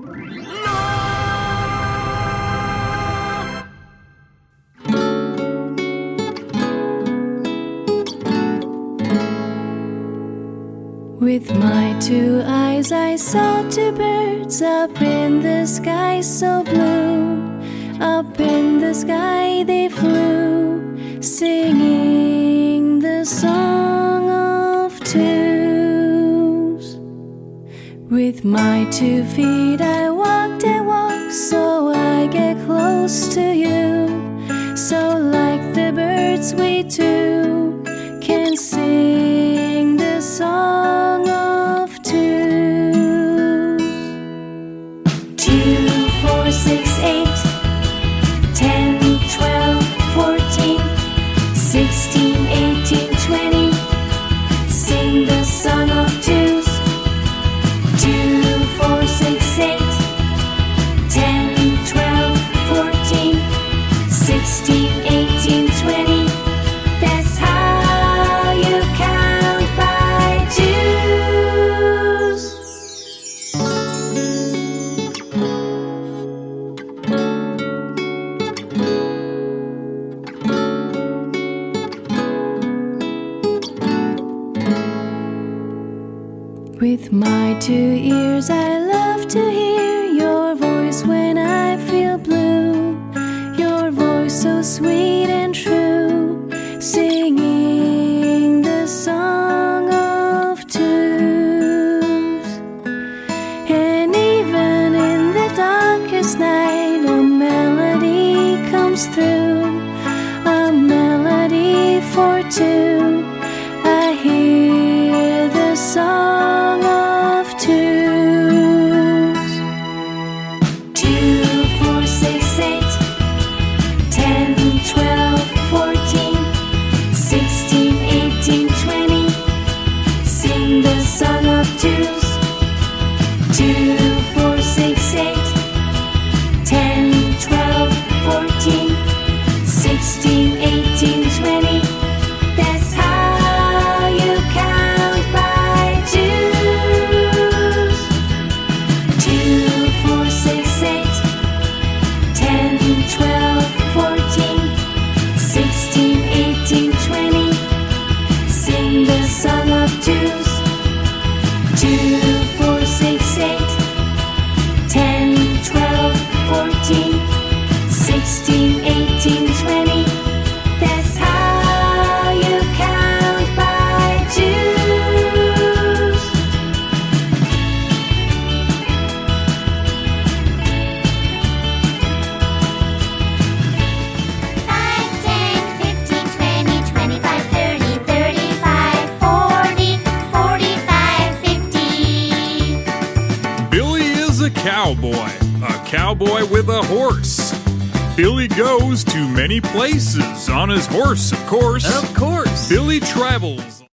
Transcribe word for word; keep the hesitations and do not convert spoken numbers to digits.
With my two eyes I saw two birds up in the sky so blue. Up in the sky they flew, singing the song of twos. With my two feet I walked and walked so I get close to you. So like the birds we too can sing the song of twos. Two, four, six, eight, ten, twelve, fourteen, sixteen, eighteen, twenty. Sing the song of twos. Two, four, six, eight, ten, twelve, fourteen, sixteen, eighteen, twenty. That's how you count by twos. With my two ears I love to hear your voice when I feel blue. Your voice so sweet and true, singing the song of twos. And even in the darkest night a melody comes through, a melody for two. I hear the song of twos. Two, four, six, eight, ten, twelve, fourteen, sixteen, eighteen, twenty. Sing the song of twos. Two, four, six, eight, ten, twelve, fourteen, sixteen, eighteen, twenty. That's how you count by twos. Two, four, six, eight, ten, twelve, fourteen, sixteen, eighteen, twenty. Sing the song of twos. Two, four, six, eight, ten, twelve, fourteen, sixteen, eighteen, twenty. That's how you count by twos. Five, ten, fifteen, twenty, twenty-five, thirty, thirty-five, forty, forty-five, fifty. Billy is a cowboy, a cowboy with a horse. Billy goes to many places on his horse, of course. Of course. Billy travels